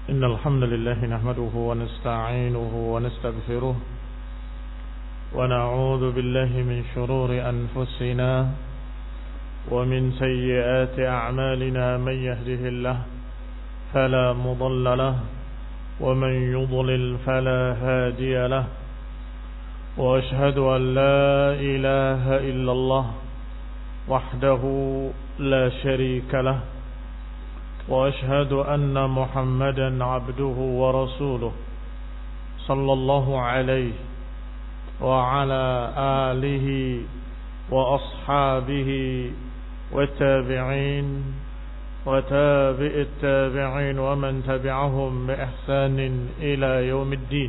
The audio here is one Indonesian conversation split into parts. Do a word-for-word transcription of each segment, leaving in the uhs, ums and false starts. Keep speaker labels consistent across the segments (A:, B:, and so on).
A: إن الحمد لله نحمده ونستعينه ونستغفره ونعوذ بالله من شرور أنفسنا ومن سيئات أعمالنا. من يهده الله فلا مضل له ومن يضلل فلا هادي له، وأشهد أن لا إله إلا الله وحده لا شريك له، وأشهد أن محمدا عبده ورسوله صلى الله عليه وعلى آله وأصحابه والتابعين وتابع التابعين ومن تبعهم بإحسان إلى يوم الدين.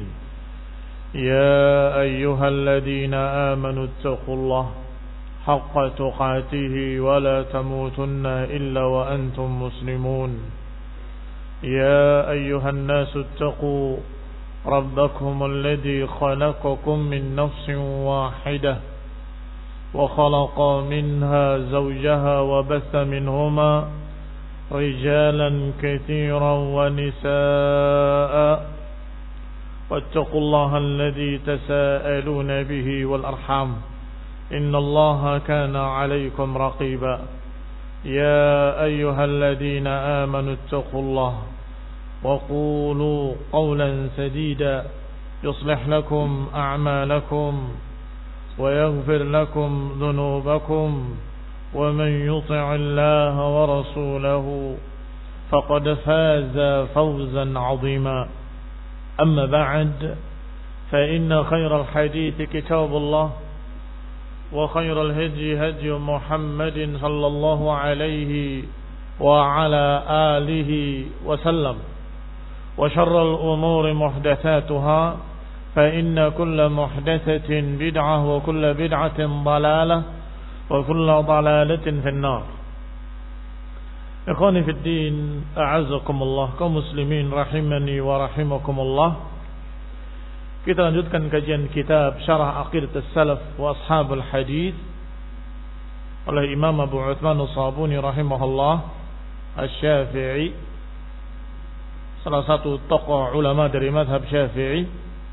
A: يا أيها الذين آمنوا اتقوا الله حق تقاته ولا تموتن إلا وأنتم مسلمون. يا أيها الناس اتقوا ربكم الذي خلقكم من نفس واحدة وخلق منها زوجها وبث منهما رجالا كثيرا ونساء، واتقوا الله الذي تساءلون به والأرحام إن الله كان عليكم رقيبا. يا أيها الذين آمنوا اتقوا الله وقولوا قولا سديدا يصلح لكم أعمالكم ويغفر لكم ذنوبكم، ومن يطع الله ورسوله فقد فاز فوزا عظيما. أما بعد، فإن خير الحديث كتاب الله، وخير الهدي هدي محمد صلى الله عليه وعلى آله وسلم، وشر الأمور محدثاتها، فإن كل محدثة بدعة وكل بدعة ضلالة وكل ضلالة في النار. إخواني في الدين، أعزكم الله، kaum muslimin rahimani wa rahimakumullah. Kita lanjutkan kajian kitab Syarah Aqidah As-Salaf wa Ashabul Hadith oleh Imam Abu Uthman As-Sabuni rahimahullah Asy-Syafi'i, salah satu tokoh ulama dari mazhab Syafi'i.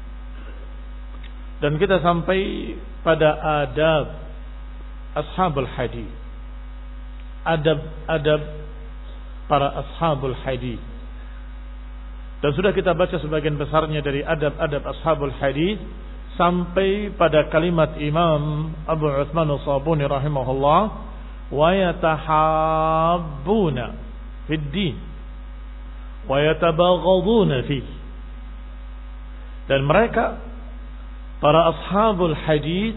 A: Dan kita sampai pada adab Ashabul Hadith, adab-adab para Ashabul Hadith. Dan sudah kita baca sebagian besarnya dari adab-adab Ashabul Hadith sampai pada kalimat Imam Abu Uthman As-Sabuni rahimahullah, wa yatahabbuna fid din wa yatabaghaduna fi. Dan mereka para Ashabul Hadith,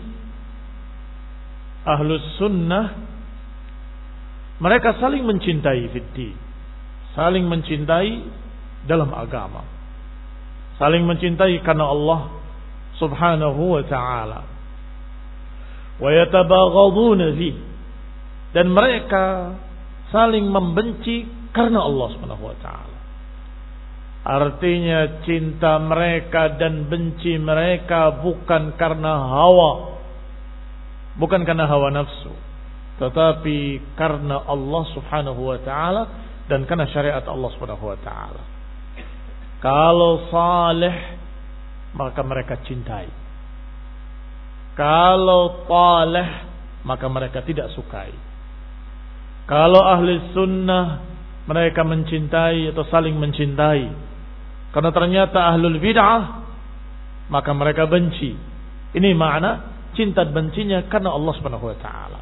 A: Ahlus Sunnah, mereka saling mencintai fid din, saling mencintai dalam agama, saling mencintai karena Allah subhanahu wa ta'ala. Wa yatabaghaduna fi, dan mereka saling membenci karena Allah subhanahu wa ta'ala. Artinya cinta mereka dan benci mereka bukan karena hawa, bukan karena hawa nafsu, tetapi karena Allah subhanahu wa ta'ala dan karena syariat Allah subhanahu wa ta'ala. Kalau saleh maka mereka cintai, kalau taleh maka mereka tidak sukai. Kalau ahli sunnah mereka mencintai atau saling mencintai. Karena ternyata ahlul bid'ah maka mereka benci. Ini makna cinta dan bencinya karena Allah Subhanahu wa taala.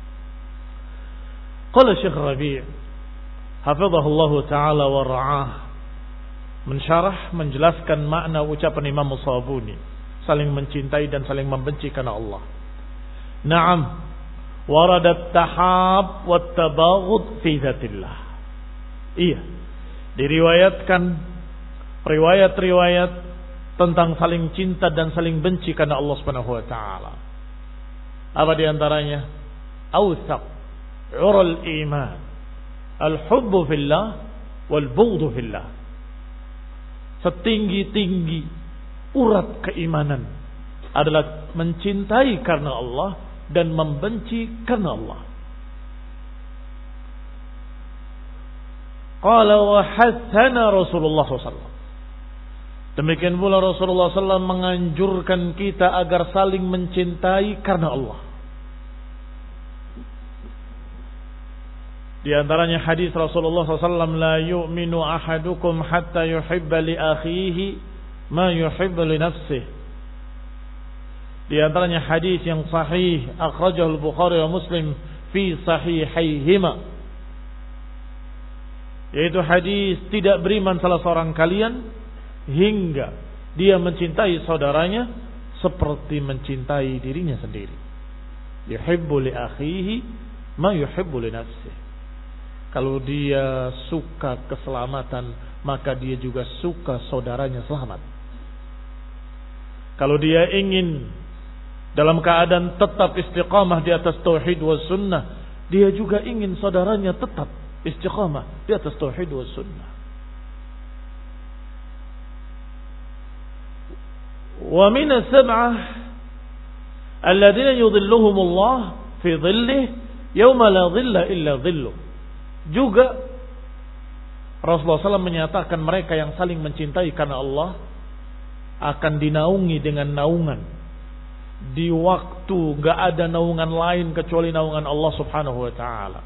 A: Qala Syekh Rabi' hafizahullah taala wa ra'ah, mensyarah, menjelaskan makna ucapan Imam As-Sabuni, saling mencintai dan saling membenci karena Allah. Naam, waradat tahab wa tabaghud fi dzatillah. Iya, diriwayatkan riwayat-riwayat tentang saling cinta dan saling benci karena Allah Subhanahu wa taala. Apa di antaranya? Awsaq ural iman, al-hubbu fillah wal bughdhu fillah. Setinggi-tinggi urat keimanan adalah mencintai karena Allah dan membenci karena Allah. Qala wa hathana Rasulullah sallallahu alaihi wasallam. Demikian pula Rasulullah sallallahu alaihi wasallam menganjurkan kita agar saling mencintai karena Allah. Di antaranya hadis Rasulullah sallallahu alaihi wasallam, la yu'minu ahadukum hatta yuhibba li akhihi ma yuhibbu li nafsihi. Di antaranya hadis yang sahih akhrajahu al-Bukhari wa Muslim fi sahihaihima, yaitu hadis tidak beriman salah seorang kalian hingga dia mencintai saudaranya seperti mencintai dirinya sendiri. Yuhibbu li akhihi ma yuhibbu li nafsihi. Kalau dia suka keselamatan, maka dia juga suka saudaranya selamat. Kalau dia ingin dalam keadaan tetap istiqamah di atas tauhid wa sunnah, dia juga ingin saudaranya tetap istiqamah di atas tauhid wa sunnah. Wa min as-sab'ah alladhina yudhilluhumullah fi dhillihi yawma la dhilla illa dhilluh. Juga Rasulullah sallallahu alaihi wasallam menyatakan mereka yang saling mencintai karena Allah akan dinaungi dengan naungan di waktu gak ada naungan lain kecuali naungan Allah subhanahu wa ta'ala.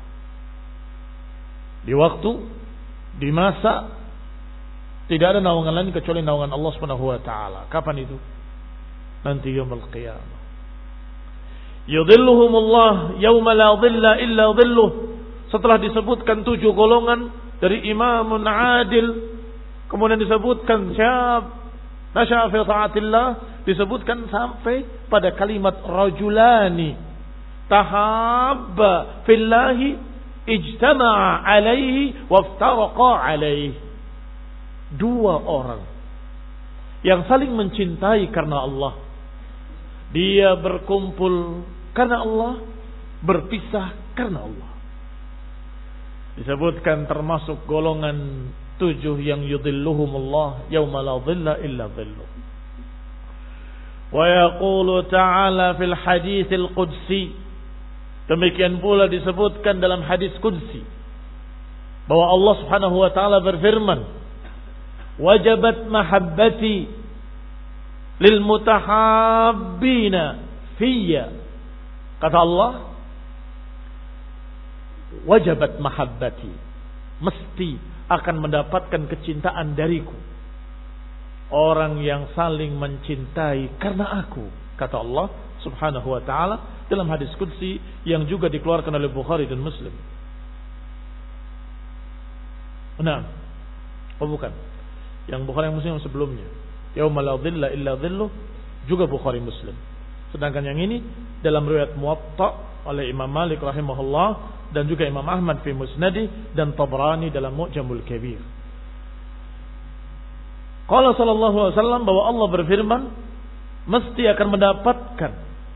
A: Di waktu, di masa tidak ada naungan lain kecuali naungan Allah subhanahu wa ta'ala. Kapan itu? Nanti yaumul qiyamah. Yudhilluhumullah yawma la dhilla illa dhilluh. Setelah disebutkan tujuh golongan dari imamun adil, kemudian disebutkan syab nasya'a fi ta'atillah, disebutkan sampai pada kalimat rajulani tahabba fillahi ijtama'a alaihi waftaraqa alaihi. Dua orang yang saling mencintai karena Allah, dia berkumpul karena Allah, berpisah karena Allah. Disebutkan termasuk golongan tujuh yang yudhilluhumullah yawma la dhilla illa dhilluh. Wa yaqulu ta'ala fil haditsil qudsi. Demikian pula disebutkan dalam hadis qudsi bahwa Allah Subhanahu wa taala berfirman, wajabat mahabbati lil mutahabbina fiyya. Kata Allah, wajabat mahabbati, mesti akan mendapatkan kecintaan dariku orang yang saling mencintai karena aku, kata Allah subhanahu wa ta'ala dalam hadis qudsi yang juga dikeluarkan oleh Bukhari dan Muslim. Nah, oh bukan, yang Bukhari dan Muslim sebelumnya, yauma la dhilla illa dhilluh, juga Bukhari Muslim. Sedangkan yang ini dalam riwayat Muwatta oleh Imam Malik rahimahullah dan juga Imam Ahmad fi Musnadi dan Tabrani dalam Mu'jamul Kabir. Qala sallallahu alaihi wasallam, bahwa Allah berfirman, mesti akan mendapatkan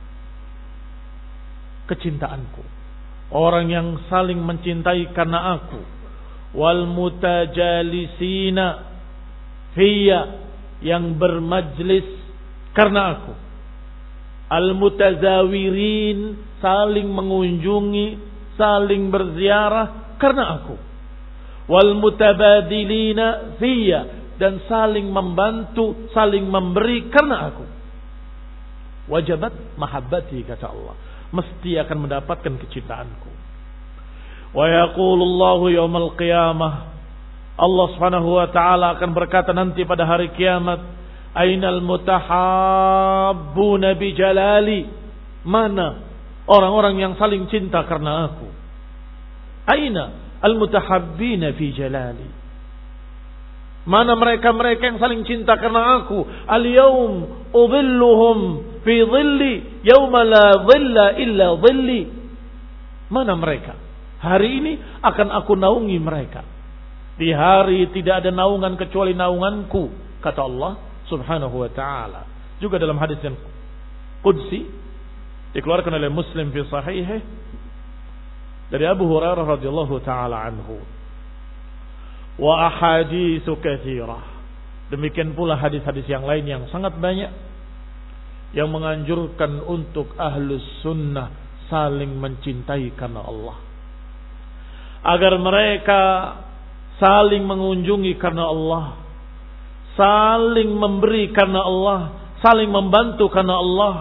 A: kecintaanku orang yang saling mencintai karena aku, wal mutajalisina fiyya, yang bermajlis karena aku, al mutazawirin, saling mengunjungi, saling berziarah karena aku, wal mutabadilina fiyya, dan saling membantu, saling memberi karena aku. Wajabat mahabbati, kata Allah, mesti akan mendapatkan kecintaanku. Wa yaqulullahu yaumal qiyamah, Allah Subhanahu wa taala akan berkata nanti pada hari kiamat, ainal mutahabbuna bi jalali, mana orang-orang yang saling cinta karena aku. Aina al mutahabbina fi jalali, mana mereka-mereka yang saling cinta karena aku. Al-yawm udhilluhum fi dhilli yawma la dhilla illa dhilli. Mana mereka? Hari ini akan aku naungi mereka. Di hari tidak ada naungan kecuali naunganku, kata Allah subhanahu wa ta'ala. Juga dalam hadis yang qudsi dikeluarkan oleh Muslim fi sahihih dari Abu Hurairah radhiyallahu ta'ala anhu. Wa ahaditsu katsirah. Demikian pula hadis-hadis yang lain yang sangat banyak yang menganjurkan untuk ahlus sunnah saling mencintai karena Allah, agar mereka saling mengunjungi karena Allah, saling memberi karena Allah, saling membantu karena Allah.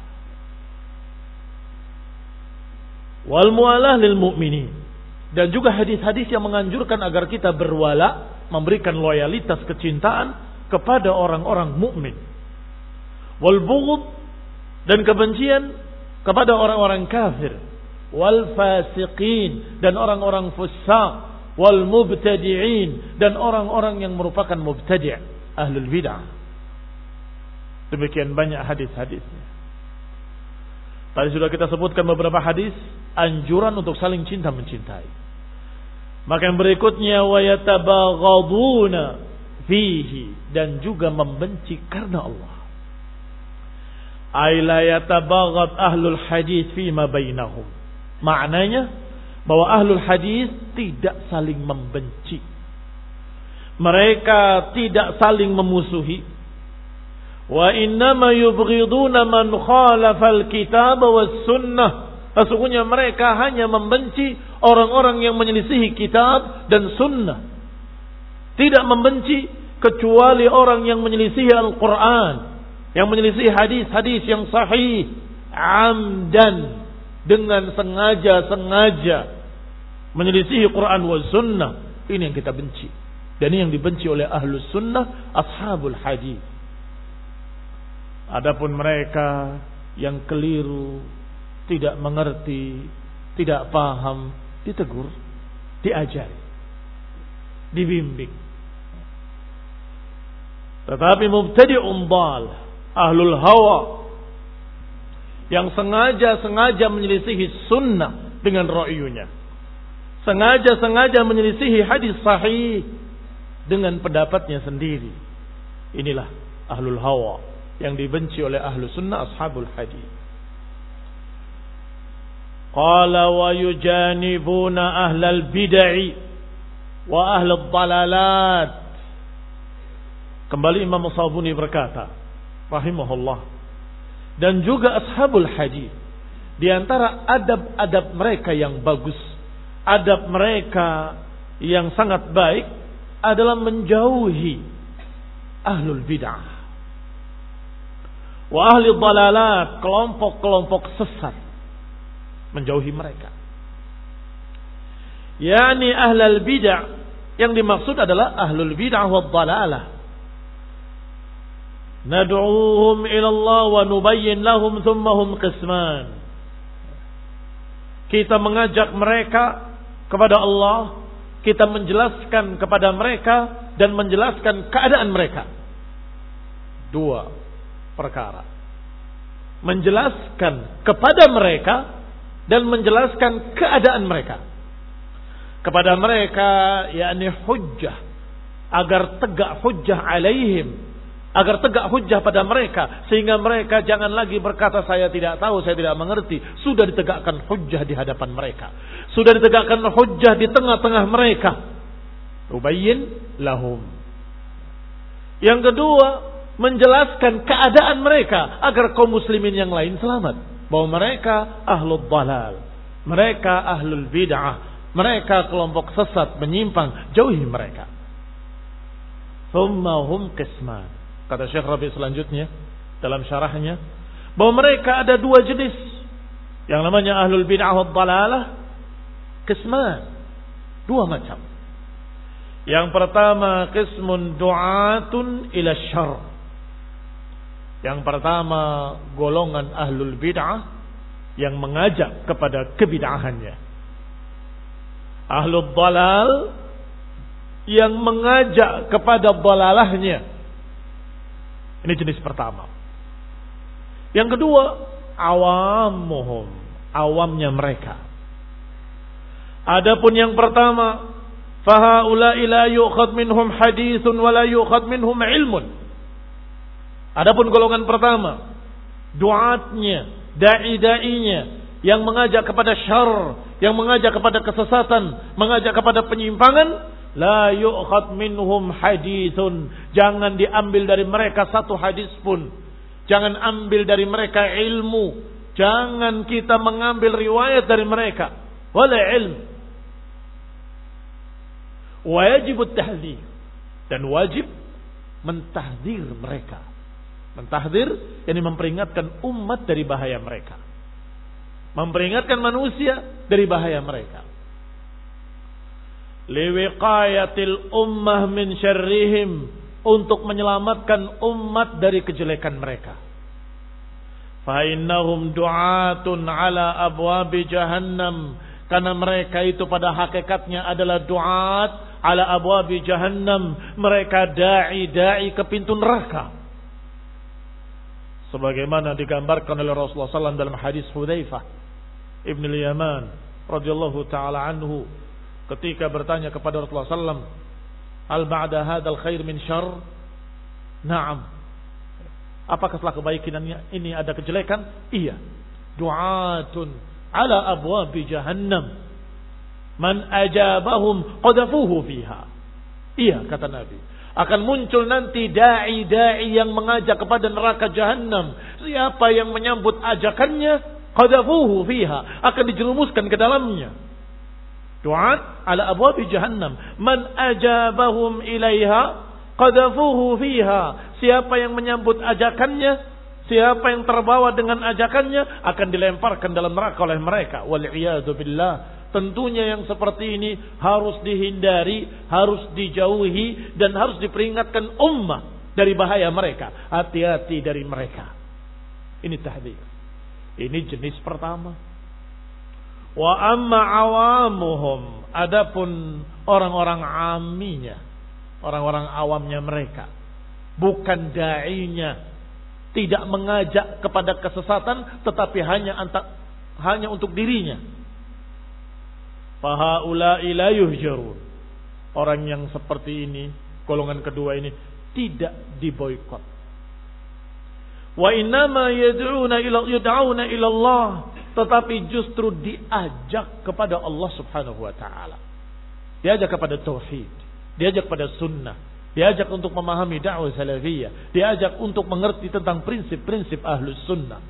A: Wal mualah lil mu'minin, dan juga hadis-hadis yang menganjurkan agar kita berwala, memberikan loyalitas kecintaan kepada orang-orang mukmin. Wal bughd, dan kebencian kepada orang-orang kafir. Wal fasiqin, dan orang-orang fusaq. Wal mubtadi'in, dan orang-orang yang merupakan mubtadi', ahlul bid'ah. Demikian banyak hadis-hadisnya. Tadi sudah kita sebutkan beberapa hadis anjuran untuk saling cinta mencintai. Maka yang berikutnya wa yatabaghaduna fihi, dan juga membenci karena Allah. Ay la yatabaghad ahlul hadis fima bainahum. Maknanya bahwa ahlul hadis tidak saling membenci. Mereka tidak saling memusuhi. Wa innama yubghiduna man khalafa al-kitab was sunnah. Sesungguhnya mereka hanya membenci orang-orang yang menyelisihi kitab dan sunnah. Tidak membenci kecuali orang yang menyelisihi Al-Quran, yang menyelisihi hadis-hadis yang sahih, amdan, dengan sengaja-sengaja menyelisihi Quran wa sunnah. Ini yang kita benci, dan ini yang dibenci oleh ahlus sunnah, ashabul hadis. Adapun mereka yang keliru, tidak mengerti, tidak paham, ditegur, diajari, dibimbing. Tetapi mubtadi'un dhal, ahlul hawa, yang sengaja-sengaja menyelisihi sunnah dengan ra'yunya, sengaja-sengaja menyelisihi hadis sahih dengan pendapatnya sendiri. Inilah ahlul hawa yang dibenci oleh ahlu sunnah, ashabul hadis. Qala wa yujanibuna ahlal bid'ah wa ahlul dalalat. Kembali Imam As-Sabuni berkata rahimahullah, dan juga ashabul hadis, di antara adab-adab mereka yang bagus, adab mereka yang sangat baik adalah menjauhi ahlul bid'ah wa ahli dhalalat, kelompok-kelompok sesat, menjauhi mereka. Yani ahlul bid'ah, yang dimaksud adalah ahlul bid'ah wa dhalalah. Nad'uuhum ila Allah wa nubayyin lahum thumma hum qisman. Kita mengajak mereka kepada Allah, kita menjelaskan kepada mereka dan menjelaskan keadaan mereka. Dua perkara. Menjelaskan kepada mereka dan menjelaskan keadaan mereka. Kepada mereka yakni hujjah, agar tegak hujjah alaihim, agar tegak hujjah pada mereka, sehingga mereka jangan lagi berkata saya tidak tahu, saya tidak mengerti. Sudah ditegakkan hujjah di hadapan mereka, sudah ditegakkan hujjah di tengah-tengah mereka. Ubayyin lahum. Yang kedua, menjelaskan keadaan mereka agar kaum muslimin yang lain selamat, bahwa mereka ahlul dhalal, mereka ahlul bid'ah, mereka kelompok sesat menyimpang, jauhi mereka. Thumma hum qisman. Kata Syekh Rabi selanjutnya dalam syarahnya, bahwa mereka ada dua jenis, yang namanya ahlul bid'ah wad dhalalah, qisman, dua macam. Yang pertama, qismun du'atun ila syarr. Yang pertama, golongan ahlul bid'ah yang mengajak kepada kebid'ahannya. Ahlul dhalal yang mengajak kepada dhalalahnya. Ini jenis pertama. Yang kedua, awamuhum, awamnya mereka. Adapun yang pertama, fahaula'i la yu'khad minhum hadithun wa la yu'khad minhum ilmun. Adapun golongan pertama, duatnya, dai-dainya yang mengajak kepada syarr, yang mengajak kepada kesesatan, mengajak kepada penyimpangan, la yu'khad minhum hadithun, jangan diambil dari mereka satu hadis pun. Jangan ambil dari mereka ilmu, jangan kita mengambil riwayat dari mereka, wala ilm. Wajib at-tahdzir, dan wajib mentahdzir mereka. Mentahdzir yakni memperingatkan umat dari bahaya mereka. Memperingatkan manusia dari bahaya mereka. Liwiqayatil ummah min syarrihim, untuk menyelamatkan umat dari kejelekan mereka. Fa innahum du'atun ala abwabi jahannam, karena mereka itu pada hakikatnya adalah du'at ala abwabi jahannam, mereka dai-dai ke pintu neraka. Sebagaimana digambarkan oleh Rasulullah sallallahu alaihi wasallam dalam hadis Hudzaifah Ibn al-Yaman radhiyallahu taala anhu, ketika bertanya kepada Rasulullah sallallahu alaihi wasallam, "Al ba'da hadzal khair min syarr?" Naam. Apakah setelah kebaikan ini ada kejelekan? Iya. Du'atun ala abwabi jahannam, man ajabahum qadhafuhu fiha. Iya, kata Nabi, akan muncul nanti dai-dai yang mengajak kepada neraka jahannam. Siapa yang menyambut ajakannya, qadhafuhu fiha, akan dijerumuskan ke dalamnya. Du'at ala abwabi jahannam, man ajabahum ilaiha qadhafuhu fiha. Siapa yang menyambut ajakannya, siapa yang terbawa dengan ajakannya, akan dilemparkan dalam neraka oleh mereka. Wal'iyadu billah. Tentunya yang seperti ini harus dihindari, harus dijauhi, dan harus diperingatkan ummah dari bahaya mereka. Hati-hati dari mereka. Ini tahdzir. Ini jenis pertama. Wa amma awamuhum, adapun orang-orang aminya, orang-orang awamnya mereka, bukan da'inya, tidak mengajak kepada kesesatan, tetapi hanya antak, hanya untuk dirinya. Fahaula'i la yuhjarun. Orang yang seperti ini, golongan kedua ini, tidak diboikot. Wa innama yad'una ila yud'auna ila Allah, tetapi justru diajak kepada Allah Subhanahu wa taala. Diajak kepada tauhid, diajak kepada sunnah, diajak untuk memahami dakwah salafiyah, diajak untuk mengerti tentang prinsip-prinsip ahlus sunnah.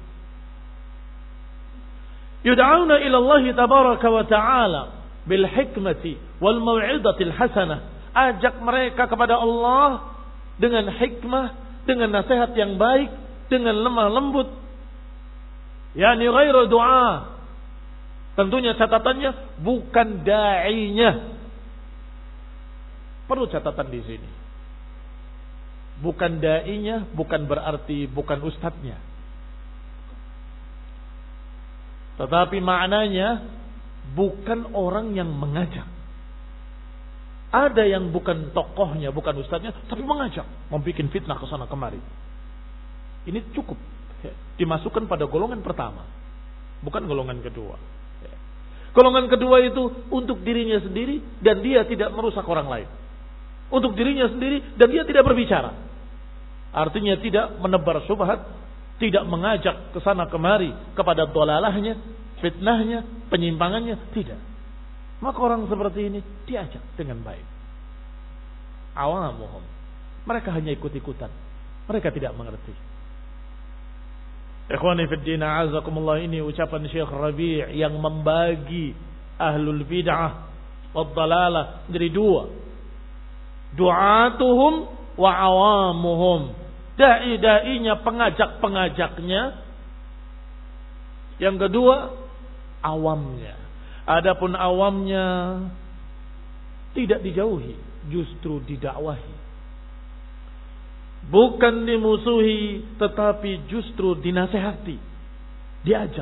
A: Yud'auna ila Allah tabaraka wa ta'ala bil hikmati wal mau'izatil hasanah. Ajak mereka kepada Allah dengan hikmah, dengan nasihat yang baik, dengan lemah lembut. Yani ghairu du'a. Tentunya catatannya bukan da'inya. Perlu catatan di sini. Bukan da'inya, bukan berarti bukan ustadznya. Tetapi maknanya bukan orang yang mengajak. Ada yang bukan tokohnya, bukan ustadznya, tapi mengajak, membuat fitnah ke sana kemari. Ini cukup dimasukkan pada golongan pertama, bukan golongan kedua. Golongan kedua itu untuk dirinya sendiri dan dia tidak merusak orang lain. Untuk dirinya sendiri dan dia tidak berbicara. Artinya tidak menebar syubhat, tidak mengajak ke sana kemari kepada dolalahnya, fitnahnya, penyimpangannya, tidak. Maka orang seperti ini diajak dengan baik. Awamuhum, mereka hanya ikut-ikutan, mereka tidak mengerti. Ikhwani fid din, a'azakumullah, ini ucapan Syekh Rabi' yang membagi ahlul bid'ah wad dalalah menjadi dua. Du'atuhum wa awamuhum. Dai-dainya, pengajak-pengajaknya. Yang kedua, awamnya. Adapun awamnya tidak dijauhi, justru didakwahi. Bukan dimusuhi, tetapi justru dinasehati, diajak.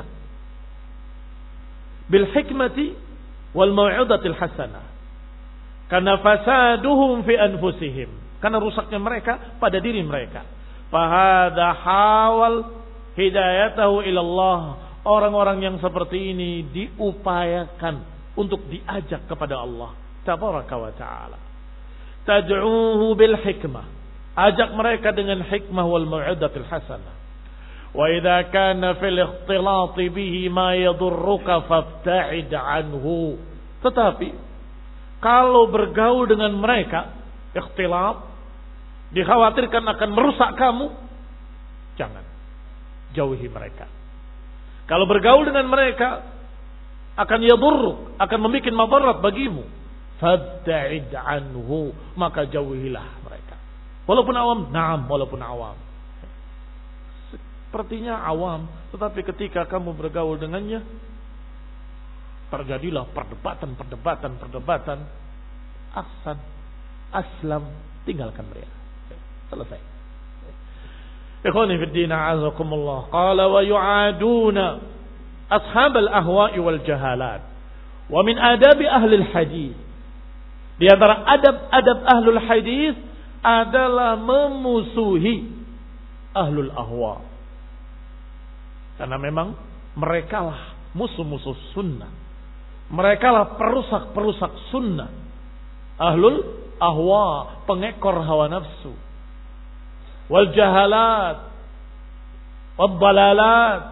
A: Bil hikmati wal mau'izatil hasanah. Karena fasaduhum fi anfusihim, karena rusaknya mereka pada diri mereka. Fahada hawal hidayatahu ilallah. Orang-orang yang seperti ini diupayakan untuk diajak kepada Allah tabaraka wa ta'ala. Tad'uhu bil hikmah, ajak mereka dengan hikmah wal mau'izatil hasanah. Wa idza kana fil ikhtilat bihi ma yadurruka fabta'id anhu. Tetapi kalau bergaul dengan mereka, ikhtilat, dikhawatirkan akan merusak kamu, jangan, jauhi mereka. Kalau bergaul dengan mereka akan yadurruk, akan membuat madarat bagimu, fabta'id anhu, maka jauhilah mereka. Walaupun awam, na'am, walaupun awam. Sepertinya awam, tetapi ketika kamu bergaul dengannya, terjadilah perdebatan, perdebatan, perdebatan. Ahsan, aslam, tinggalkan mereka. Selesai. Ikhwani fid din, a'azakumullah. Qala wa yu'aduna ashab al-ahwa'i wal jahalat. Wa min adabi ahli al-hadith. Di antara adab-adab ahlul hadith adalah memusuhi ahlul ahwa. Karena memang merekalah musuh-musuh sunnah. Merekalah perusak-perusak sunnah. Ahlul ahwa, pengekor hawa nafsu. Wal jahalat, wal dalalat.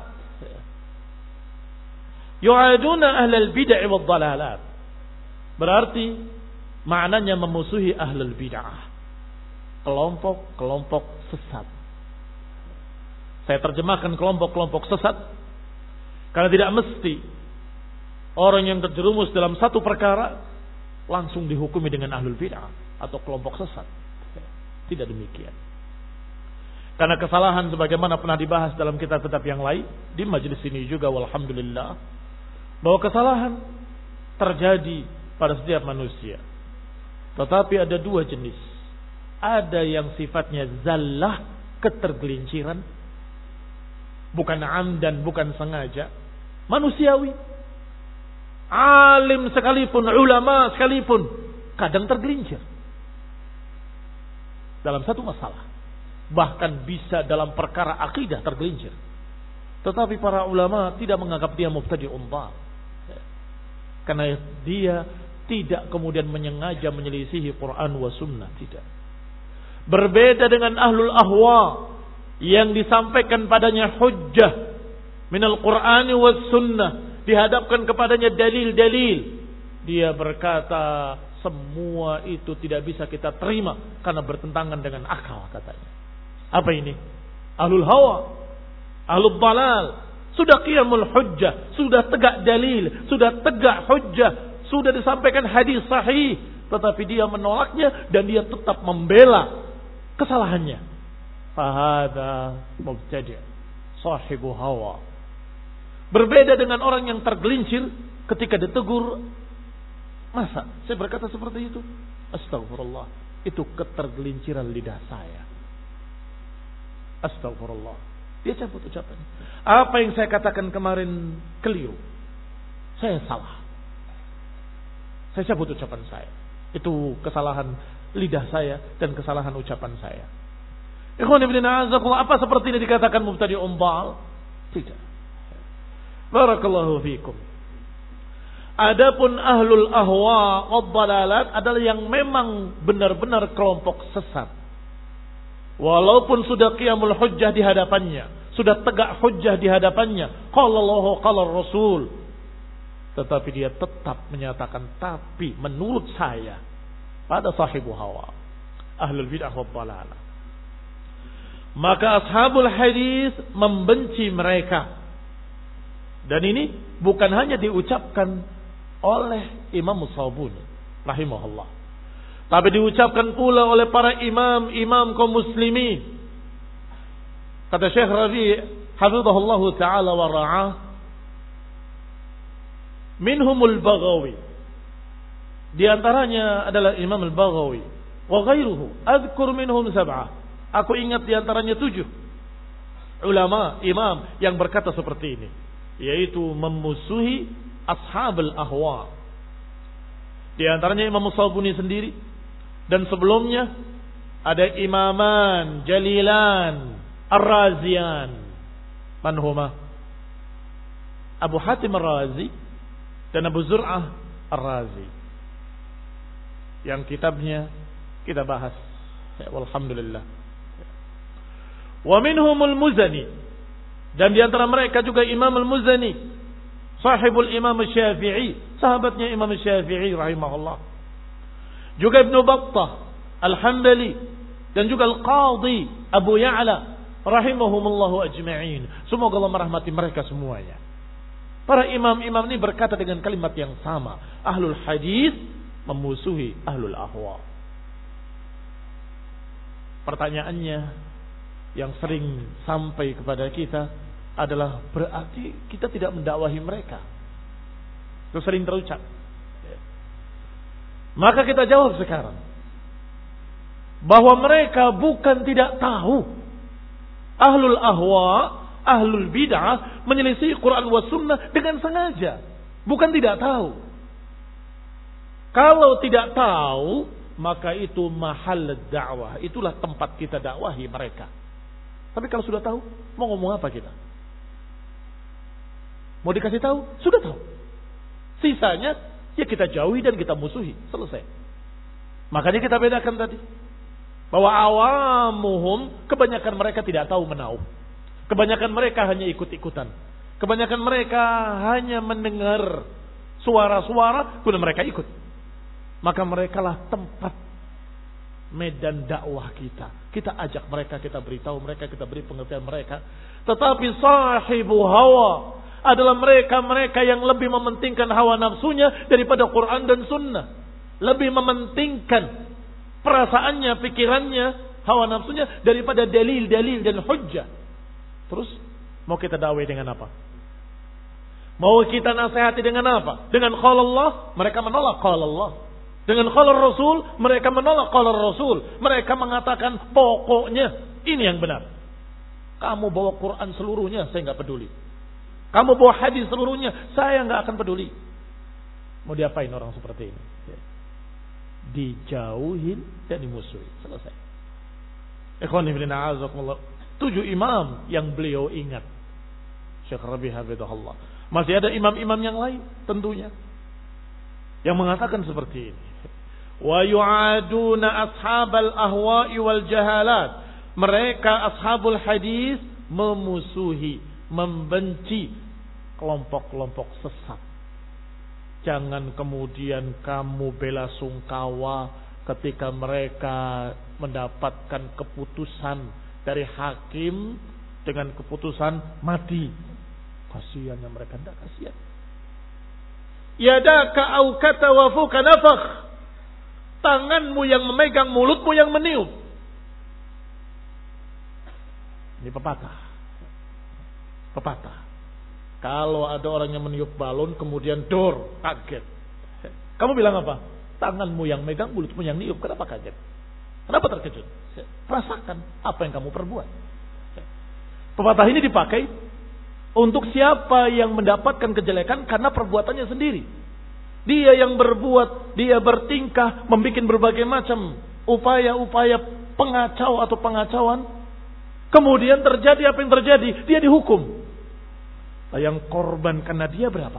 A: Yu'aduna ahlal bid'ah wal dalalat. Berarti maknanya memusuhi ahlul bid'ah, kelompok-kelompok sesat. Saya terjemahkan kelompok-kelompok sesat karena tidak mesti orang yang terjerumus dalam satu perkara langsung dihukumi dengan ahlul bid'ah atau kelompok sesat. Tidak demikian. Karena kesalahan sebagaimana pernah dibahas dalam kitab-kitab yang lain, di majelis ini juga walhamdulillah, bahwa kesalahan terjadi pada setiap manusia. Tetapi ada dua jenis. Ada yang sifatnya zallah, ketergelinciran, bukan amdan, bukan sengaja, manusiawi. Alim sekalipun, ulama sekalipun, kadang tergelincir dalam satu masalah. Bahkan bisa dalam perkara akidah tergelincir. Tetapi para ulama tidak menganggap dia mubtadi'un dhal. Karena dia tidak kemudian menyengaja menyelisihi Quran wa sunnah. Tidak. Berbeda dengan ahlul ahwa yang disampaikan padanya hujjah minal Qur'ani wa sunnah, dihadapkan kepadanya dalil-dalil. Dia berkata semua itu tidak bisa kita terima karena bertentangan dengan akal, katanya. Apa ini? Ahlul hawa, ahlul dalal. Sudah qiyamul hujjah, sudah tegak dalil, sudah tegak hujjah, sudah disampaikan hadis sahih, tetapi dia menolaknya dan dia tetap membela kesalahannya. Fahada mubtadi', sahibu hawa. Berbeda dengan orang yang tergelincir ketika ditegur. Masa saya berkata seperti itu? Astagfirullah, itu ketergelinciran lidah saya. Astagfirullah. Dia cabut ucapannya. Apa yang saya katakan kemarin keliru. Saya salah. Saya cabut ucapan saya. Itu kesalahan lidah saya dan kesalahan ucapan saya. Ikhwan ibn a'azakullah, apa seperti ini dikatakan mubtadi'un dhal? Tidak. Barakallahu fiikum. Adapun ahlul ahwa wad dalalat adalah yang memang benar-benar kelompok sesat. Walaupun sudah qiyamul hujjah di hadapannya, sudah tegak hujjah di hadapannya, qala Allahu qala Rasul, tetapi dia tetap menyatakan tapi menurut saya, pada sahibu hawa, ahlul bid'ah wad dalalah. Maka ashabul hadis membenci mereka. Dan ini bukan hanya diucapkan oleh Imam Sabuni rahimahullah, tapi diucapkan pula oleh para imam-imam kaum muslimin. Kata Syekh Rabi' hafizahullah taala wa ra'ah, minhumul Baghawi, di antaranya adalah Imam al-Baghawi, wa ghairuhu adhkur minhum sab'ah, aku ingat di antaranya tujuh ulama imam yang berkata seperti ini, yaitu memusuhi ashabul ahwa. Di antaranya Imam Sabuni sendiri, dan sebelumnya ada imaman jalilan ar-Razian. Man huma? Abu Hatim ar-Razi dan Abu Zur'ah ar-Razi, yang kitabnya kita bahas, walhamdulillah. Wa minhumul Muzani, dan di antara mereka juga Imam al-Muzani, sahibul Imam Syafi'i, sahabatnya Imam Syafi'i rahimahullah. Juga Ibnu Battah Al-Hambali, dan juga Al-Qadhi Abu Ya'la rahimahumullahu ajma'in. Semoga Allah merahmati mereka semuanya. Para imam-imam ini berkata dengan kalimat yang sama, ahlul hadis memusuhi ahlul ahwa. Pertanyaannya yang sering sampai kepada kita adalah, berarti kita tidak mendakwahi mereka? Itu sering terucap. Maka kita jawab sekarang bahwa mereka bukan tidak tahu. Ahlul ahwa, ahlul bid'ah menyelisih Quran wa sunnah dengan sengaja, bukan tidak tahu. Kalau tidak tahu, maka itu mahal dakwah, itulah tempat kita dakwahi mereka. Tapi kalau sudah tahu, mau ngomong apa kita? Mau dikasih tahu? Sudah tahu. Sisanya ya kita jauhi dan kita musuhi, selesai. Makanya kita bedakan tadi bahwa awamuhum, kebanyakan mereka tidak tahu menahu. Kebanyakan mereka hanya ikut-ikutan. Kebanyakan mereka hanya mendengar suara-suara, kemudian mereka ikut. Maka merekalah tempat medan dakwah kita. Kita ajak mereka, kita beritahu mereka, kita beri pengertian mereka. Tetapi sahibu hawa adalah mereka-mereka yang lebih mementingkan hawa nafsunya daripada Quran dan Sunnah. Lebih mementingkan perasaannya, pikirannya, hawa nafsunya daripada dalil-dalil dan hujjah. Terus mau kita dakwah dengan apa? Mau kita nasihati dengan apa? Dengan qala Allah, mereka menolak qala Allah. Dengan qala Rasul, mereka menolak qala Rasul. Mereka mengatakan pokoknya ini yang benar. Kamu bawa Quran seluruhnya, saya enggak peduli. Kamu bawa hadis seluruhnya, saya enggak akan peduli. Mau diapain orang seperti ini? Dijauhin dan dimusuhi. Selesai. Ikhwan fillah, a'azakumullah. Tujuh imam yang beliau ingat. Syekh Rabi hafizahullah. Masih ada imam-imam yang lain tentunya yang mengatakan seperti ini. Wa yu'aduna ashabal ahwa'i wal jahalat. Mereka ashabul hadis memusuhi, membenci kelompok-kelompok sesat. Jangan kemudian kamu bela sungkawa ketika mereka mendapatkan keputusan dari hakim dengan keputusan mati. Kasihannya mereka, tidak kasihan. Yadaka au kata wa fuka nafakh. Tanganmu yang memegang, mulutmu yang meniup. Ini pepatah. Pepatah. Kalau ada orang yang meniup balon kemudian dor, kaget. Kamu bilang apa? Tanganmu yang megang, mulutmu yang niup. Kenapa kaget? Kenapa terkejut? Rasakan apa yang kamu perbuat. Pepatah ini dipakai untuk siapa yang mendapatkan kejelekan karena perbuatannya sendiri. Dia yang berbuat, dia bertingkah, membuat berbagai macam upaya-upaya pengacau atau pengacauan. Kemudian terjadi apa yang terjadi? Dia dihukum. Yang korban karena dia berapa?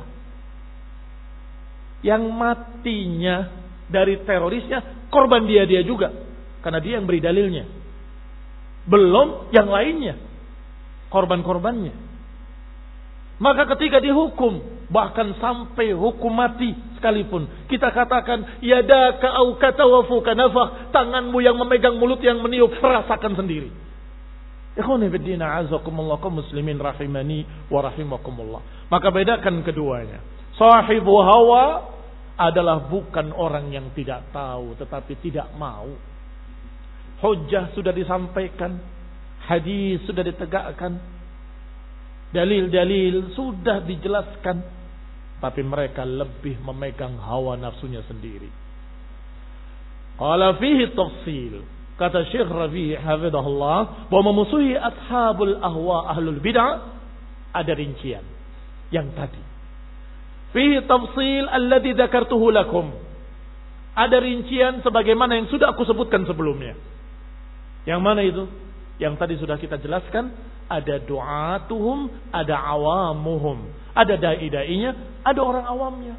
A: Yang matinya dari terorisnya korban dia-dia juga. Karena dia yang beri dalilnya. Belum yang lainnya. Korban-korbannya. Maka ketika dihukum, bahkan sampai hukum mati sekalipun, kita katakan, yadaka au kata wa fuka nafakh, tanganmu yang memegang, mulut yang meniup, rasakan sendiri. Ikhwani fiddin, a'azakumullah, kaum muslimin rahimani wa rahimakumullah. Maka bedakan keduanya. Sahibu hawa adalah bukan orang yang tidak tahu, tetapi tidak mau. Hujjah sudah disampaikan, hadis sudah ditegakkan, dalil-dalil sudah dijelaskan, tapi mereka lebih memegang hawa nafsunya sendiri. Qala fihi tafsil. Kata Syekh Rabi' hafizahullah, bahwa memusuhi ashabul ahwa ahlul bid'ah ada rincian yang tadi. Fihi tafsil alladhi dzakartuhu lakum. Ada rincian sebagaimana yang sudah aku sebutkan sebelumnya. Yang mana itu? Yang tadi sudah kita jelaskan. Ada du'atuhum, ada awamuhum. Ada dai-dainya, ada orang awamnya.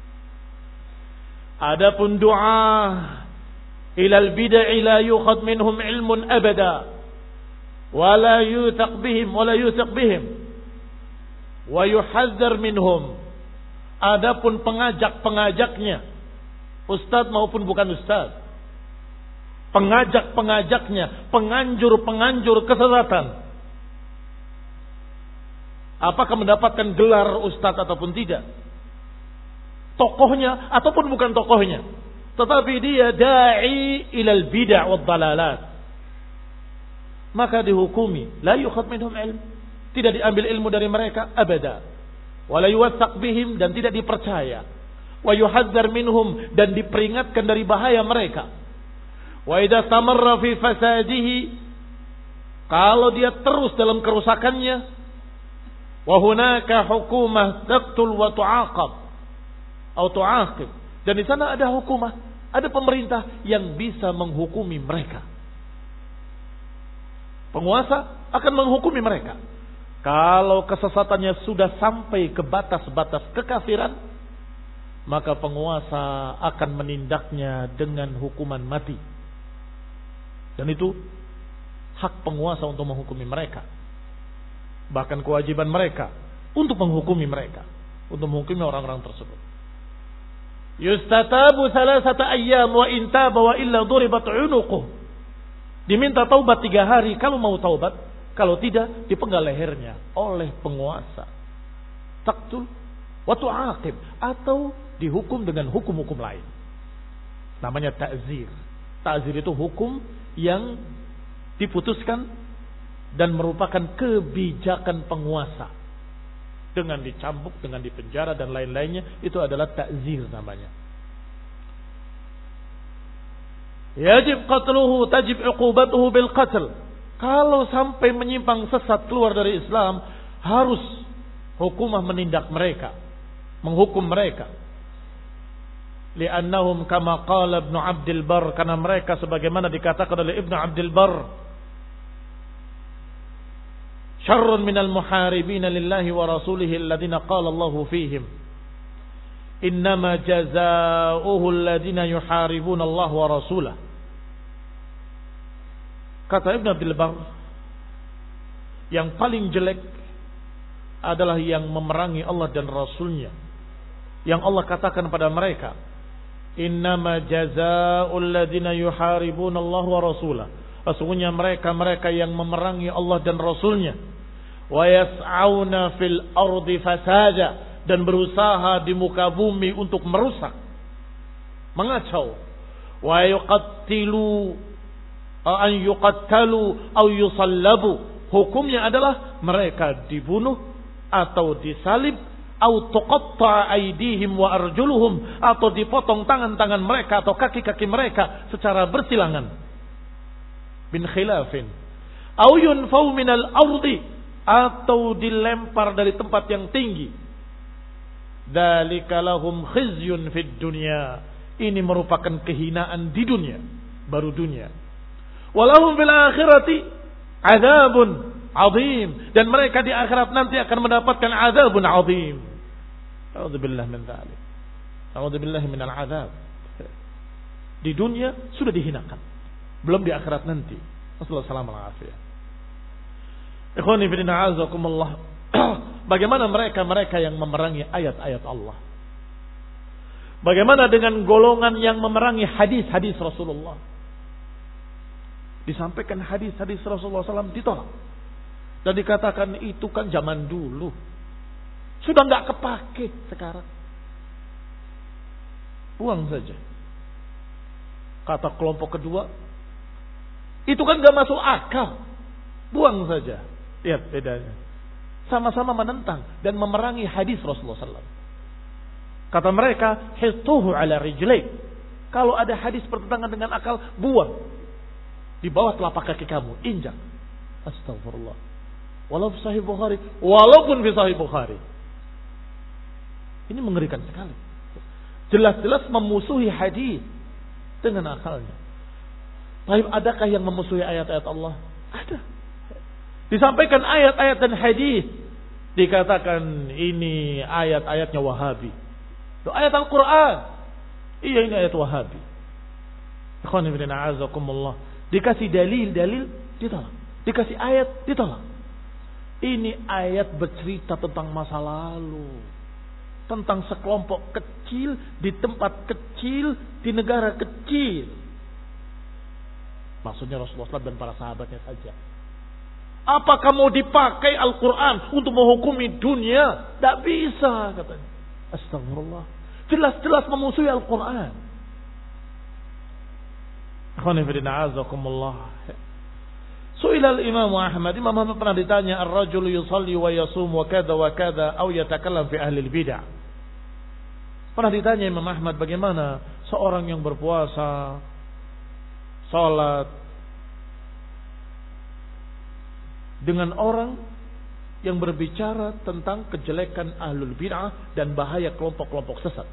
A: Adapun doa ilal bid'ah la yukhad minhum ilmun abada wa la yuthaq bihim wa la yuthaq bihim wa yuhadzar minhum. Adapun pengajak-pengajaknya, ustaz maupun bukan ustaz, pengajak-pengajaknya, penganjur-penganjur kesesatan, apakah mendapatkan gelar ustaz ataupun tidak, tokohnya ataupun bukan tokohnya, tetapi dia da'i ilal bid'ah wad dalalat, maka dihukumi la yukhad minhum ilm, tidak diambil ilmu dari mereka abada, wala yuwathaq bihim, dan tidak dipercaya, wa yuhadzar minhum, dan diperingatkan dari bahaya mereka. Wa idza tamarra fi fasadihi, kalau dia terus dalam kerusakannya, wa hunaka hukumah taqtul wa tu'aqab atau tu'aqib, dan di sana ada hukumah, ada pemerintah yang bisa menghukumi mereka. Penguasa akan menghukumi mereka. Kalau kesesatannya sudah sampai ke batas-batas kekafiran, maka penguasa akan menindaknya dengan hukuman mati. Dan itu hak penguasa untuk menghukumi mereka. Bahkan kewajiban mereka untuk menghukumi mereka, untuk menghukumi orang-orang tersebut. Yustatabu salasata ayyam wa intaba wa illa duribat unuquh. Diminta taubat tiga hari kalau mau taubat, kalau tidak dipenggal lehernya oleh penguasa. Taqtul wa tu'aqib, atau dihukum dengan hukum-hukum lain. Namanya ta'zir. Ta'zir itu hukum yang diputuskan dan merupakan kebijakan penguasa, dengan dicambuk, dengan dipenjara dan lain-lainnya. Itu adalah ta'zir namanya. Yajib qatluhu, tajib uqubatuhu bil qatl. Kalau sampai menyimpang sesat keluar dari Islam, harus hukumah menindak mereka, menghukum mereka. Li'annahum kama qala Ibnu Abdul Barr, karena mereka sebagaimana dikatakan oleh Ibnu Abdul Barr, syarrun minal muharibina lillahi wa rasulihi alladhina qala Allahu fihim innama jazaohu alladhina yuharibuna Allah wa rasulah. Kata Ibnu Abdul Barr, yang paling jelek adalah yang memerangi Allah dan Rasulnya, yang Allah katakan pada mereka, innama jazaa'ul ladzina yuharibuna Allah wa rasulah, sesungguhnya mereka-mereka yang memerangi Allah dan Rasulnya, wa yas'auna fil ardi fasada, dan berusaha di muka bumi untuk merusak, mengacau, wa yuqattilu an yuqattalu aw yusallabu, hukumnya adalah mereka dibunuh atau disalib, au tuqatta aydihim wa arjuluhum, atau dipotong tangan-tangan mereka atau kaki-kaki mereka secara bersilangan, bin khilafin, au yunfau minal ardi, atau dilempar dari tempat yang tinggi. Dzalika lahum khizyun fid dunya, ini merupakan kehinaan di dunia, baru dunia. Walahum fil akhirati adzabun azim, dan mereka di akhirat nanti akan mendapatkan azabun azim. A'udzubillah min dzalik. A'udzubillah minal azab. Di dunia sudah dihinakan, belum di akhirat nanti. Wassalamu alaikum. Ikhwani fillah, a'azakumullah. Bagaimana mereka-mereka yang memerangi ayat-ayat Allah? Bagaimana dengan golongan yang memerangi hadis-hadis Rasulullah? Disampaikan hadis-hadis Rasulullah shallallahu alaihi wasallam ditolak, dan dikatakan itu kan zaman dulu, sudah nggak kepake sekarang, buang saja. Kata kelompok kedua, itu kan nggak masuk akal, buang saja. Lihat bedanya, sama-sama menentang dan memerangi hadis Rasulullah shallallahu alaihi wasallam. Kata mereka, hituhu ala rijlaik, kalau ada hadis bertentangan dengan akal, buang di bawah telapak kaki kamu, injak. Astagfirullah. Walaupun sahih Bukhari, walaupun fi sahih Bukhari. Ini mengerikan sekali. Jelas-jelas memusuhi hadis dengan akalnya. Tapi adakah yang memusuhi ayat-ayat Allah? Ada. Disampaikan ayat-ayat dan hadis, dikatakan ini ayat-ayatnya Wahabi. Itu ayat Al-Quran. Iya, ini ayat Wahabi. Ikhwan fillah, a'azakumullah. Dikasih dalil-dalil ditolak, dikasih ayat ditolak. Ini ayat bercerita tentang masa lalu, tentang sekelompok kecil di tempat kecil di negara kecil. Maksudnya Rasulullah dan para sahabatnya saja. Apakah mau dipakai Al-Quran untuk menghukumi dunia? Tidak bisa, katanya. Astagfirullah. Jelas-jelas memusuhi Al-Quran. Akhwani fillah azakumullah. Su'ila al-Imam Ahmad, Imam Ahmad pernah ditanya, ar-rajulu yusalli wa yasum wa kadza wa kadza aw yatakallam fi ahli al-bid'ah. Pernah ditanya Imam Ahmad, bagaimana seorang yang berpuasa, salat dengan orang yang berbicara tentang kejelekan ahlul bid'ah dan bahaya kelompok-kelompok sesat.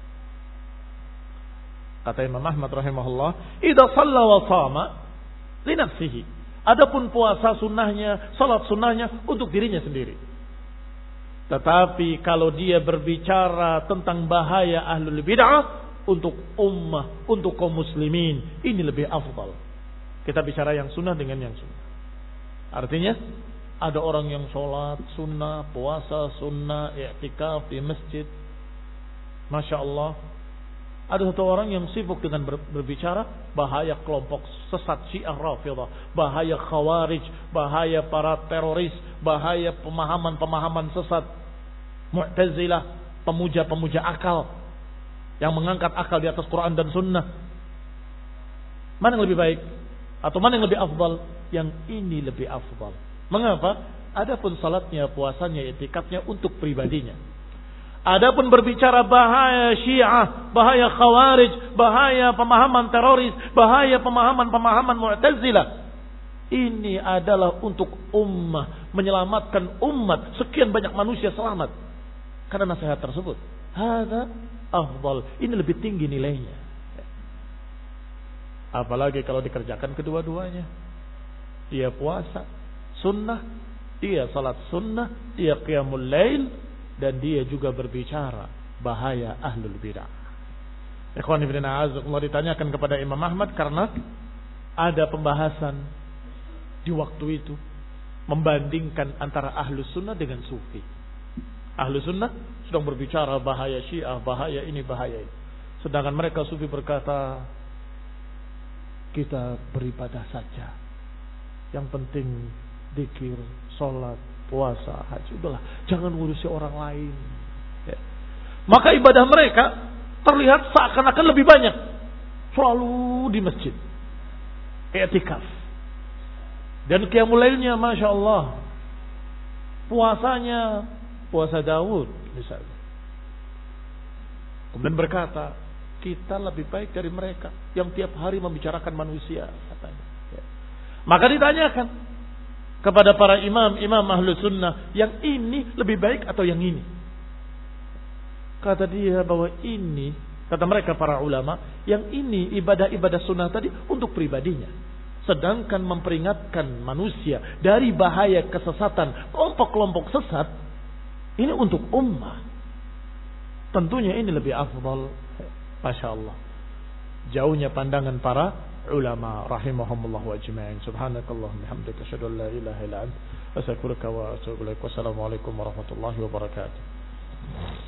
A: Kata Imam Ahmad rahimahullah, idza shalla wa shama li nafsihi. Adapun puasa sunnahnya, salat sunnahnya untuk dirinya sendiri. Tetapi kalau dia berbicara tentang bahaya ahlul bid'ah untuk ummah, untuk kaum muslimin, ini lebih afdal. Kita bicara yang sunnah dengan yang sunnah. Artinya ada orang yang sholat sunnah, puasa sunnah, i'tikaf di masjid, masya Allah. Ada satu orang yang sibuk dengan berbicara bahaya kelompok sesat Syiah Rafidhah, bahaya Khawarij, bahaya para teroris, bahaya pemahaman-pemahaman sesat Mu'tazilah, pemuja-pemuja akal yang mengangkat akal di atas Quran dan Sunnah. Mana yang lebih baik? Atau mana yang lebih afdal? Yang ini lebih afdal. Mengapa? Adapun salatnya, puasanya, i'tikafnya untuk pribadinya. Adapun berbicara bahaya Syiah, bahaya Khawarij, bahaya pemahaman teroris, bahaya pemahaman-pemahaman Mu'tazilah, ini adalah untuk ummah, menyelamatkan umat, sekian banyak manusia selamat karena nasihat tersebut. Hadza afdal, ini lebih tinggi nilainya. Apalagi kalau dikerjakan kedua-duanya. Dia puasa sunnah, dia salat sunnah, dia qiyamul lail, dan dia juga berbicara bahaya ahlul bidah. Ikhwan ibn a'azakumullah, ditanyakan kepada Imam Ahmad karena ada pembahasan di waktu itu membandingkan antara ahlus sunnah dengan sufi. Ahlus sunnah sedang berbicara bahaya Syiah, bahaya ini, bahaya ini. Sedangkan mereka sufi berkata, kita beribadah saja. Yang penting zikir, sholat, puasa, haji, udahlah, jangan ngurusi orang lain. Ya. Maka ibadah mereka terlihat seakan-akan lebih banyak, selalu di masjid, i'tikaf, dan qiyamul lailnya, masya Allah, puasanya puasa Daud misalnya. Kemudian berkata, kita lebih baik dari mereka yang tiap hari membicarakan manusia, katanya. Ya. Maka ditanyakan kepada para imam, imam ahlu sunnah, yang ini lebih baik atau yang ini? Kata dia bahwa ini, kata mereka para ulama, yang ini ibadah-ibadah sunnah tadi untuk pribadinya. Sedangkan memperingatkan manusia dari bahaya kesesatan, kelompok-kelompok sesat, ini untuk ummah. Tentunya ini lebih afdal. Masya Allah. Jauhnya pandangan para ulama rahimahumullah wa ajma'in. Subhanakallahumma bihamdika asyhadu an la ilaha illa anta astaghfiruka wa atubu ilaik. Wassalamualaikum warahmatullahi wabarakatuh.